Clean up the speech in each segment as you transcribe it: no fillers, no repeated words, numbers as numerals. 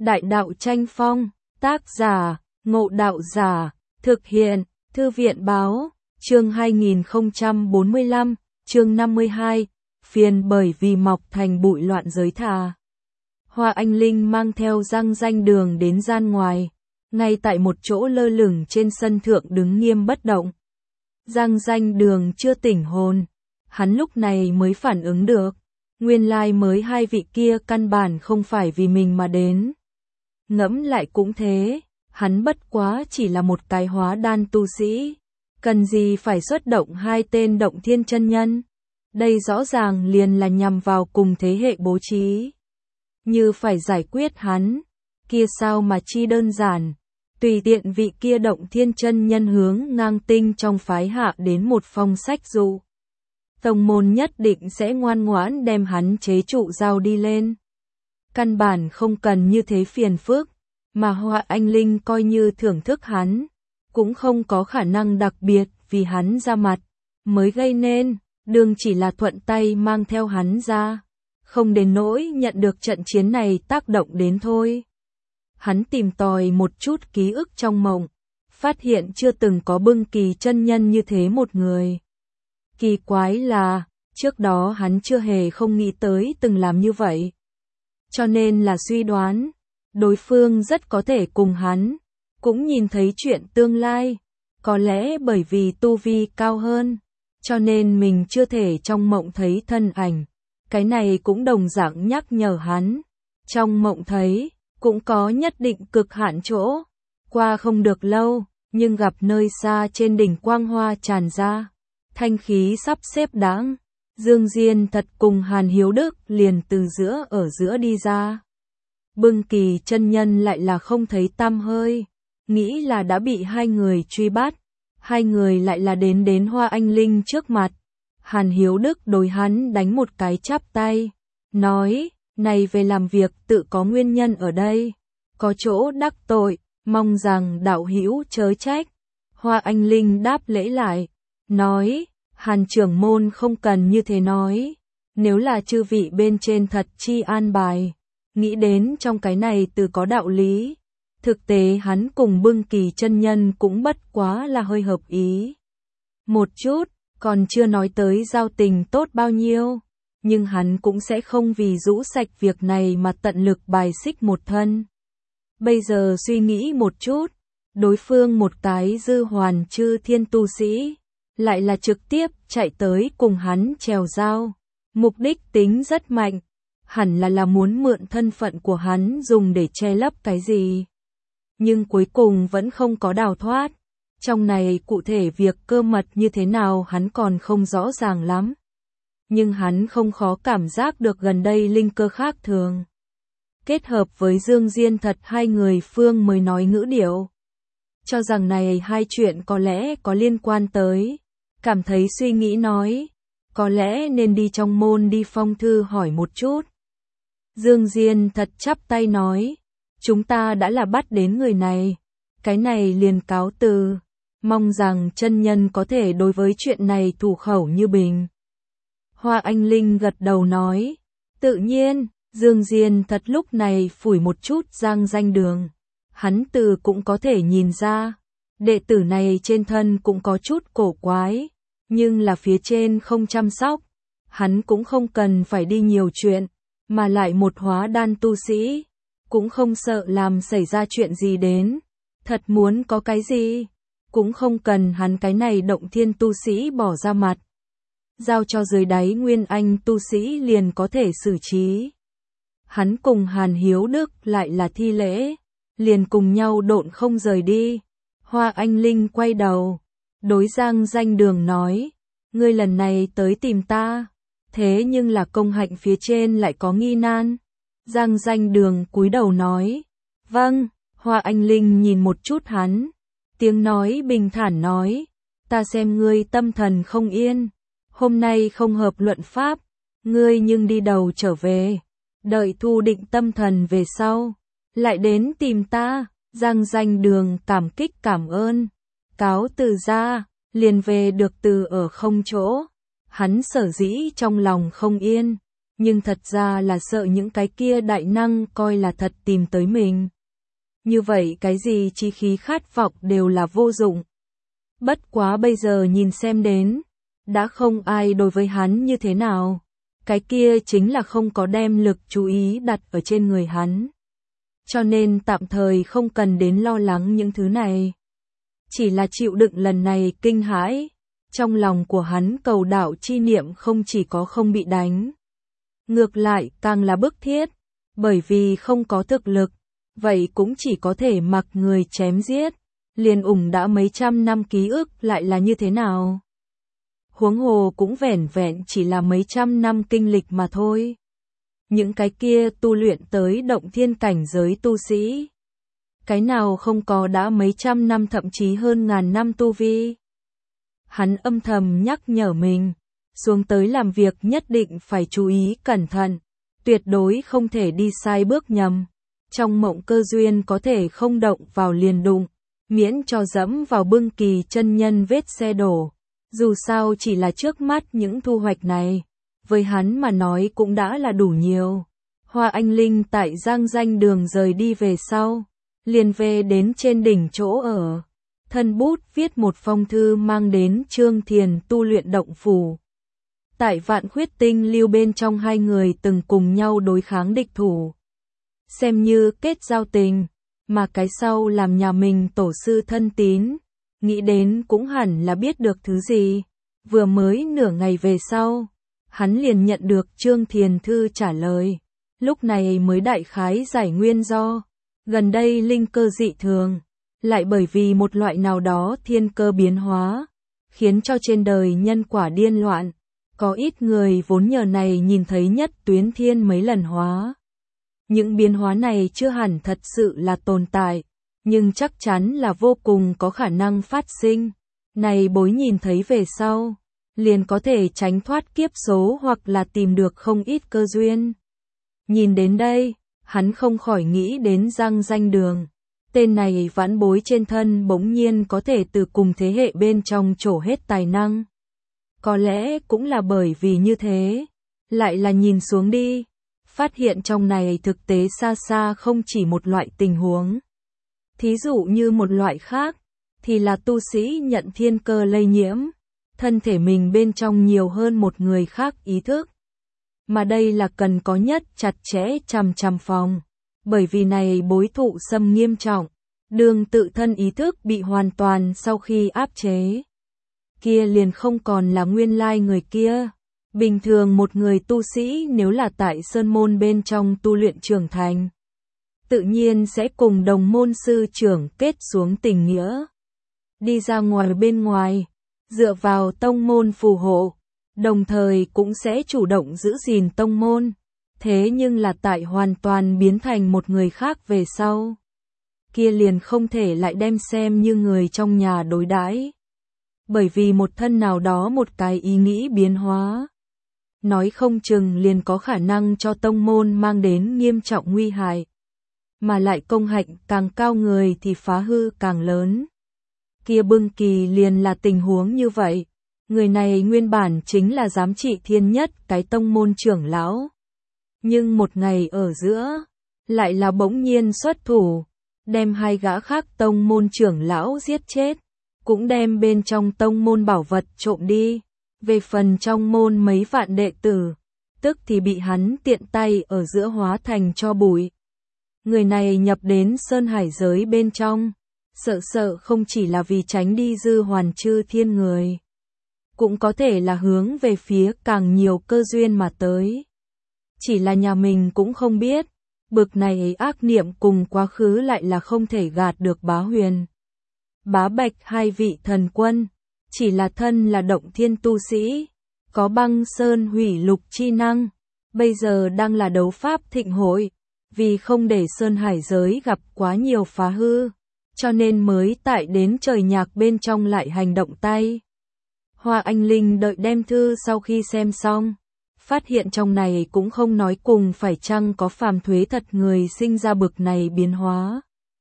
Đại đạo tranh phong, tác giả, Ngộ Đạo Giả, thực hiện, Thư viện báo, chương 2045, chương 52, phiền bởi vì mọc thành bụi loạn giới thà. Hoa Anh Linh mang theo Giang Danh Đường đến gian ngoài, ngay tại một chỗ lơ lửng trên sân thượng đứng nghiêm bất động. Giang Danh Đường chưa tỉnh hồn, hắn lúc này mới phản ứng được, nguyên lai mới hai vị kia căn bản không phải vì mình mà đến. Ngẫm lại cũng thế, hắn bất quá chỉ là một cái hóa đan tu sĩ, cần gì phải xuất động hai tên động thiên chân nhân. Đây rõ ràng liền là nhằm vào cùng thế hệ bố trí. Như phải giải quyết hắn, kia sao mà chi đơn giản, tùy tiện vị kia động thiên chân nhân hướng ngang tinh trong phái hạ đến một phong sách dụ. Tông môn nhất định sẽ ngoan ngoãn đem hắn chế trụ giao đi lên. Căn bản không cần như thế phiền phức, mà Hoa Anh Linh coi như thưởng thức hắn, cũng không có khả năng đặc biệt vì hắn ra mặt, mới gây nên, đương chỉ là thuận tay mang theo hắn ra, không đến nỗi nhận được trận chiến này tác động đến thôi. Hắn tìm tòi một chút ký ức trong mộng, phát hiện chưa từng có Bưng Kỳ chân nhân như thế một người. Kỳ quái là, trước đó hắn chưa hề không nghĩ tới từng làm như vậy. Cho nên là suy đoán, đối phương rất có thể cùng hắn, cũng nhìn thấy chuyện tương lai, có lẽ bởi vì tu vi cao hơn, cho nên mình chưa thể trong mộng thấy thân ảnh. Cái này cũng đồng dạng nhắc nhở hắn, trong mộng thấy, cũng có nhất định cực hạn chỗ, qua không được lâu, nhưng gặp nơi xa trên đỉnh quang hoa tràn ra, thanh khí sắp xếp đáng. Dương Diên Thật cùng Hàn Hiếu Đức liền từ ở giữa đi ra. Bưng Kỳ chân nhân lại là không thấy tăm hơi, nghĩ là đã bị hai người truy bắt, hai người lại là đến Hoa Anh Linh trước mặt. Hàn Hiếu Đức đối hắn đánh một cái chắp tay, nói, này về làm việc tự có nguyên nhân ở đây, có chỗ đắc tội, mong rằng đạo hữu chớ trách. Hoa Anh Linh đáp lễ lại, nói, Hàn trưởng môn không cần như thế nói, nếu là chư vị bên trên thật chi an bài, nghĩ đến trong cái này từ có đạo lý. Thực tế hắn cùng Bưng Kỳ chân nhân cũng bất quá là hơi hợp ý một chút, còn chưa nói tới giao tình tốt bao nhiêu, nhưng hắn cũng sẽ không vì rũ sạch việc này mà tận lực bài xích một thân. Bây giờ suy nghĩ một chút, đối phương một cái dư hoàn chư thiên tu sĩ, lại là trực tiếp chạy tới cùng hắn chèo giao, mục đích tính rất mạnh, hẳn là muốn mượn thân phận của hắn dùng để che lấp cái gì. Nhưng cuối cùng vẫn không có đào thoát. Trong này cụ thể việc cơ mật như thế nào hắn còn không rõ ràng lắm. Nhưng hắn không khó cảm giác được gần đây linh cơ khác thường. Kết hợp với Dương Diên Thật hai người phương mới nói ngữ điệu. Cho rằng này hai chuyện có lẽ có liên quan tới. Cảm thấy suy nghĩ nói. Có lẽ nên đi trong môn đi phong thư hỏi một chút. Dương Diên Thật chắp tay nói. Chúng ta đã là bắt đến người này. Cái này liền cáo từ. Mong rằng chân nhân có thể đối với chuyện này thủ khẩu như bình. Hoa Anh Linh gật đầu nói. Tự nhiên, Dương Diên Thật lúc này phủi một chút Giang Danh Đường. Hắn từ cũng có thể nhìn ra. Đệ tử này trên thân cũng có chút cổ quái. Nhưng là phía trên không chăm sóc. Hắn cũng không cần phải đi nhiều chuyện. Mà lại một hóa đan tu sĩ. Cũng không sợ làm xảy ra chuyện gì đến. Thật muốn có cái gì. Cũng không cần hắn cái này động thiên tu sĩ bỏ ra mặt. Giao cho dưới đáy Nguyên Anh tu sĩ liền có thể xử trí. Hắn cùng Hàn Hiếu Đức lại là thi lễ. Liền cùng nhau độn không rời đi. Hoa Anh Linh quay đầu. Đối Giang Danh Đường nói. Ngươi lần này tới tìm ta. Thế nhưng là công hạnh phía trên lại có nghi nan. Giang Danh Đường cúi đầu nói. Vâng. Hoa Anh Linh nhìn một chút hắn. Tiếng nói bình thản nói. Ta xem ngươi tâm thần không yên. Hôm nay không hợp luận pháp. Ngươi nhưng đi đầu trở về. Đợi thu định tâm thần về sau. Lại đến tìm ta. Giang Danh Đường cảm kích cảm ơn. Cáo từ ra. Liền về được từ ở không chỗ. Hắn sở dĩ trong lòng không yên. nhưng thật ra là sợ những cái kia đại năng coi là thật tìm tới mình. Như vậy cái gì chí khí khát vọng đều là vô dụng. Bất quá bây giờ nhìn xem đến, đã không ai đối với hắn như thế nào. Cái kia chính là không có đem lực chú ý đặt ở trên người hắn. Cho nên tạm thời không cần đến lo lắng những thứ này. Chỉ là chịu đựng lần này kinh hãi. Trong lòng của hắn cầu đạo chi niệm không chỉ có không bị đánh. Ngược lại càng là bức thiết. Bởi vì không có thực lực. Vậy cũng chỉ có thể mặc người chém giết. Liền ủng đã mấy trăm năm ký ức lại là như thế nào. Huống hồ cũng vẻn vẹn chỉ là mấy trăm năm kinh lịch mà thôi. Những cái kia tu luyện tới động thiên cảnh giới tu sĩ. Cái nào không có đã mấy trăm năm thậm chí hơn ngàn năm tu vi. Hắn âm thầm nhắc nhở mình, xuống tới làm việc nhất định phải chú ý cẩn thận, tuyệt đối không thể đi sai bước nhầm. Trong mộng cơ duyên có thể không động vào liền đụng, miễn cho dẫm vào bưng kỳ chân nhân vết xe đổ. Dù sao chỉ là trước mắt những thu hoạch này, với hắn mà nói cũng đã là đủ nhiều. Hoa Anh Linh tại Giang Danh Đường rời đi về sau, liền về đến trên đỉnh chỗ ở. Thân bút viết một phong thư mang đến Trương Thiền tu luyện động phủ. Tại Vạn Khuyết Tinh Lưu bên trong hai người từng cùng nhau đối kháng địch thủ. Xem như kết giao tình, mà cái sau làm nhà mình tổ sư thân tín. Nghĩ đến cũng hẳn là biết được thứ gì. Vừa mới nửa ngày về sau, hắn liền nhận được Trương Thiền thư trả lời. Lúc này mới đại khái giải nguyên do. Gần đây linh cơ dị thường, lại bởi vì một loại nào đó thiên cơ biến hóa, khiến cho trên đời nhân quả điên loạn. Có ít người vốn nhờ này nhìn thấy nhất tuyến thiên mấy lần hóa. Những biến hóa này chưa hẳn thật sự là tồn tại, nhưng chắc chắn là vô cùng có khả năng phát sinh. Này bối nhìn thấy về sau, liền có thể tránh thoát kiếp số hoặc là tìm được không ít cơ duyên. Nhìn đến đây, hắn không khỏi nghĩ đến Giang Danh Đường. Tên này vãn bối trên thân bỗng nhiên có thể từ cùng thế hệ bên trong trổ hết tài năng. Có lẽ cũng là bởi vì như thế, lại là nhìn xuống đi, phát hiện trong này thực tế xa xa không chỉ một loại tình huống. Thí dụ như một loại khác, thì là tu sĩ nhận thiên cơ lây nhiễm, thân thể mình bên trong nhiều hơn một người khác ý thức. Mà đây là cần có nhất chặt chẽ chằm chằm phòng, bởi vì này bối thụ xâm nghiêm trọng, đường tự thân ý thức bị hoàn toàn sau khi áp chế. Kia liền không còn là nguyên lai người kia. Bình thường một người tu sĩ nếu là tại sơn môn bên trong tu luyện trưởng thành, tự nhiên sẽ cùng đồng môn sư trưởng kết xuống tình nghĩa. Đi ra ngoài bên ngoài, dựa vào tông môn phù hộ, đồng thời cũng sẽ chủ động giữ gìn tông môn. Thế nhưng là tại hoàn toàn biến thành một người khác về sau, kia liền không thể lại đem xem như người trong nhà đối đãi. Bởi vì một thân nào đó một cái ý nghĩ biến hóa, nói không chừng liền có khả năng cho tông môn mang đến nghiêm trọng nguy hại. Mà lại công hạnh càng cao người thì phá hư càng lớn. Kia bưng kỳ liền là tình huống như vậy. Người này nguyên bản chính là giám trị thiên nhất cái tông môn trưởng lão. Nhưng một ngày ở giữa, lại là bỗng nhiên xuất thủ, đem hai gã khác tông môn trưởng lão giết chết, cũng đem bên trong tông môn bảo vật trộm đi. Về phần trong môn mấy vạn đệ tử, tức thì bị hắn tiện tay ở giữa hóa thành tro bụi. Người này nhập đến Sơn Hải giới bên trong, sợ không chỉ là vì tránh đi dư hoàn chư thiên người, cũng có thể là hướng về phía càng nhiều cơ duyên mà tới. Chỉ là nhà mình cũng không biết, bực này ác niệm cùng quá khứ lại là không thể gạt được Bá Huyền, Bá Bạch hai vị thần quân. Chỉ là thân là động thiên tu sĩ, có băng sơn hủy lục chi năng, bây giờ đang là đấu pháp thịnh hội, vì không để Sơn Hải giới gặp quá nhiều phá hư, cho nên mới tại đến trời nhạc bên trong lại hành động tay. Hoa Anh Linh đợi đem thư sau khi xem xong, phát hiện trong này cũng không nói cùng phải chăng có phàm thuế thật người sinh ra bực này biến hóa.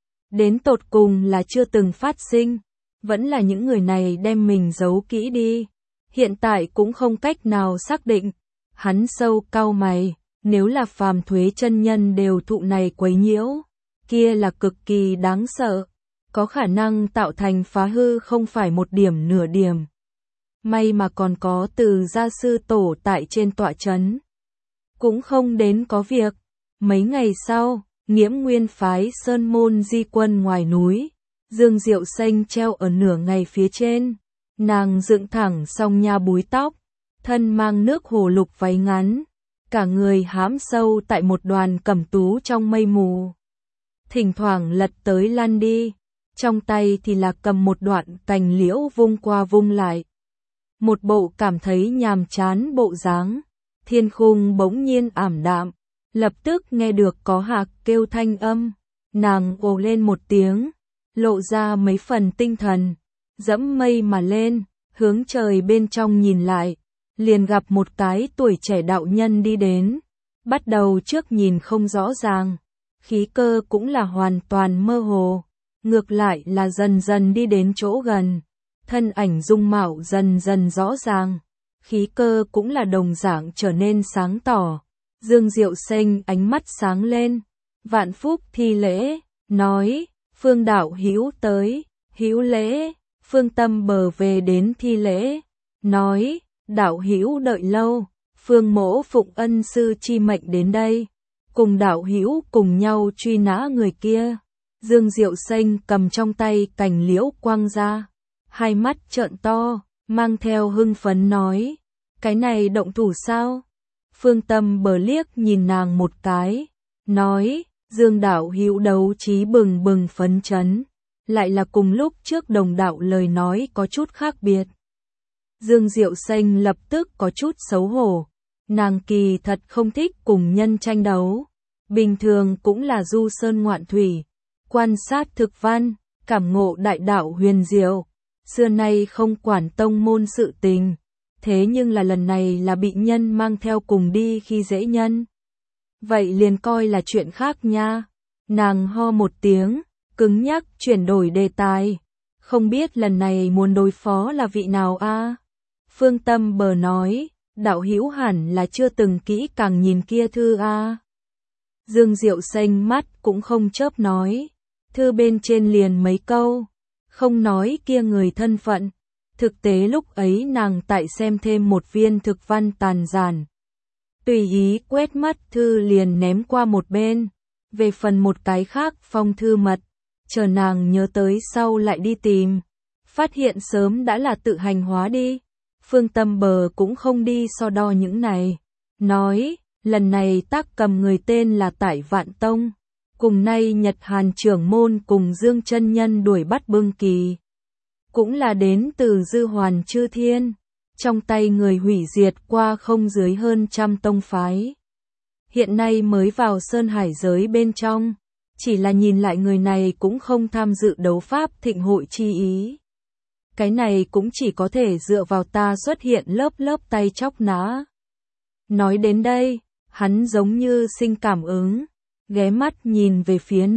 Đến tột cùng là chưa từng phát sinh. Vẫn là những người này đem mình giấu kỹ đi. Hiện tại cũng không cách nào xác định. Hắn sâu cau mày, nếu là phàm thuế chân nhân đều thụ này quấy nhiễu, kia là cực kỳ đáng sợ, có khả năng tạo thành phá hư không phải một điểm nửa điểm. May mà còn có Từ gia sư tổ tại trên tọa chấn, cũng không đến có việc. Mấy ngày sau, Nghiễm Nguyên phái sơn môn di quân ngoài núi, Dương Diệu Xanh treo ở nửa ngày phía trên, nàng dựng thẳng song nha búi tóc, thân mang nước hồ lục váy ngắn, cả người hãm sâu tại một đoàn cẩm tú trong mây mù. Thỉnh thoảng lật tới lăn đi, trong tay thì là cầm một đoạn cành liễu vung qua vung lại. Một bộ cảm thấy nhàm chán bộ dáng, thiên khung bỗng nhiên ảm đạm, lập tức nghe được có hạc kêu thanh âm, nàng ồ lên một tiếng, lộ ra mấy phần tinh thần, dẫm mây mà lên, hướng trời bên trong nhìn lại, liền gặp một cái tuổi trẻ đạo nhân đi đến, bắt đầu trước nhìn không rõ ràng, khí cơ cũng là hoàn toàn mơ hồ, ngược lại là dần dần đi đến chỗ gần, thân ảnh dung mạo dần dần rõ ràng, khí cơ cũng là đồng dạng trở nên sáng tỏ. Dương Diệu Xanh ánh mắt sáng lên, vạn phúc thi lễ, nói, Phương đạo hữu tới, hữu lễ, Phương Tâm Bờ về đến thi lễ, nói, đạo hữu đợi lâu, Phương mỗ phụng ân sư chi mệnh đến đây, cùng đạo hữu cùng nhau truy nã người kia. Dương Diệu Xanh cầm trong tay cành liễu quăng ra, hai mắt trợn to, mang theo hưng phấn nói, cái này động thủ sao? Phương Tâm Bờ liếc nhìn nàng một cái, nói, Dương đạo hữu đấu trí bừng bừng phấn chấn, lại là cùng lúc trước đồng đạo lời nói có chút khác biệt. Dương Diệu Xanh lập tức có chút xấu hổ, nàng kỳ thật không thích cùng nhân tranh đấu, bình thường cũng là du sơn ngoạn thủy, quan sát thực văn, cảm ngộ đại đạo huyền diệu, xưa nay không quản tông môn sự tình. Thế nhưng là lần này là bị nhân mang theo cùng đi khi dễ nhân. Vậy liền coi là chuyện khác nha. Nàng ho một tiếng, cứng nhắc chuyển đổi đề tài. Không biết lần này muốn đối phó là vị nào a? Phương Tâm Bờ nói, đạo hữu hẳn là chưa từng kỹ càng nhìn kia thư a. Dương Diệu Xanh mắt cũng không chớp nói, thư bên trên liền mấy câu, không nói kia người thân phận. Thực tế lúc ấy nàng tại xem thêm một viên thực văn tàn giản. Tùy ý quét mắt thư liền ném qua một bên. Về phần một cái khác phong thư mật, chờ nàng nhớ tới sau lại đi tìm. Phát hiện sớm đã là tự hành hóa đi. Phương Tâm Bờ cũng không đi so đo những này. Nói, lần này tác cầm người tên là Tải Vạn Tông. Cùng nay Nhật Hàn trưởng môn cùng Dương chân nhân đuổi bắt Bưng Kỳ. Cũng là đến từ Dư Hoàn Chư Thiên, trong tay người hủy diệt qua không dưới hơn 100 tông phái. Hiện nay mới vào Sơn Hải giới bên trong, chỉ là nhìn lại người này cũng không tham dự đấu pháp thịnh hội chi ý. Cái này cũng chỉ có thể dựa vào ta xuất hiện lớp lớp tay chóc nã. Nói đến đây, hắn giống như sinh cảm ứng, ghé mắt nhìn về phía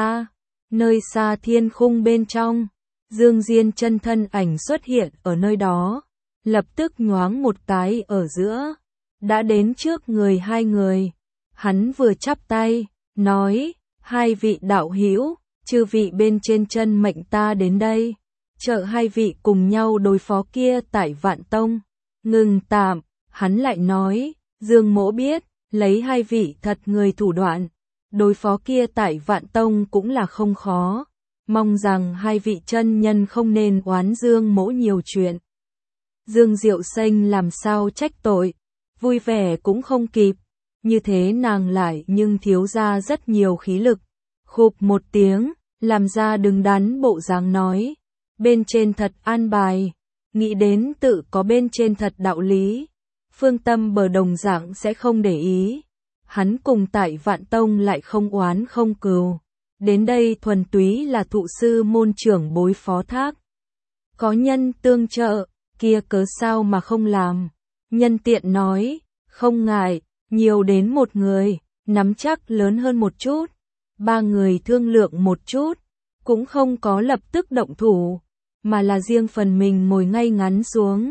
nơi xa thiên khung bên trong. Dương Diên chân thân ảnh xuất hiện ở nơi đó, lập tức nhoáng một cái ở giữa, đã đến trước người hai người. Hắn vừa chắp tay, nói, hai vị đạo hữu, chư vị bên trên chân mệnh ta đến đây, trợ hai vị cùng nhau đối phó kia Tải Vạn Tông. Ngừng tạm, hắn lại nói, Dương mỗ biết, lấy hai vị thật người thủ đoạn, đối phó kia Tải Vạn Tông cũng là không khó. Mong rằng hai vị chân nhân không nên oán Dương mỗ nhiều chuyện. Dương Diệu Xanh làm sao trách tội, vui vẻ cũng không kịp, như thế nàng lại nhưng thiếu ra rất nhiều khí lực. Khụp một tiếng, làm ra đứng đắn bộ dáng nói, bên trên thật an bài, nghĩ đến tự có bên trên thật đạo lý. Phương Tâm Bờ đồng dạng sẽ không để ý, hắn cùng Tải Vạn Tông lại không oán không cừu. Đến đây thuần túy là thụ sư môn trưởng bối phó thác. Có nhân tương trợ, kia cớ sao mà không làm. Nhân tiện nói, không ngại, nhiều đến một người, nắm chắc lớn hơn một chút. Ba người thương lượng một chút, cũng không có lập tức động thủ, mà là riêng phần mình ngồi ngay ngắn xuống.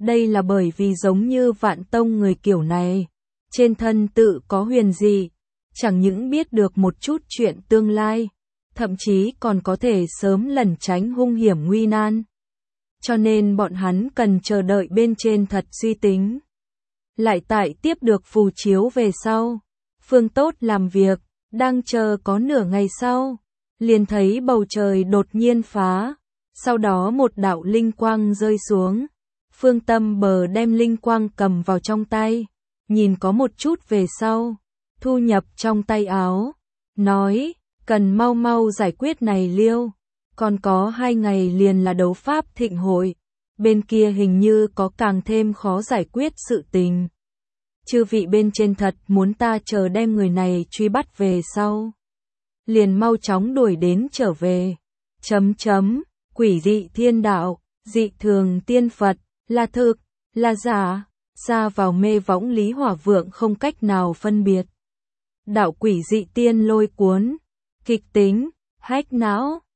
Đây là bởi vì giống như Vạn Tông người kiểu này, trên thân tự có huyền dị, chẳng những biết được một chút chuyện tương lai, thậm chí còn có thể sớm lẩn tránh hung hiểm nguy nan. Cho nên bọn hắn cần chờ đợi bên trên thật suy tính. Lại tại tiếp được phù chiếu về sau, Phương Tốt làm việc, đang chờ có nửa ngày sau, liền thấy bầu trời đột nhiên phá, sau đó một đạo linh quang rơi xuống. Phương Tâm Bờ đem linh quang cầm vào trong tay, nhìn có một chút về sau, thu nhập trong tay áo, nói, cần mau mau giải quyết này liêu, còn có 2 ngày liền là đấu pháp thịnh hội, bên kia hình như có càng thêm khó giải quyết sự tình. Chư vị bên trên thật muốn ta chờ đem người này truy bắt về sau, liền mau chóng đuổi đến trở về. Quỷ dị thiên đạo, dị thường tiên Phật, là thực, là giả, ra vào mê võng Lý Hỏa Vượng không cách nào phân biệt. Đạo quỷ dị tiên lôi cuốn, kịch tính, hách não.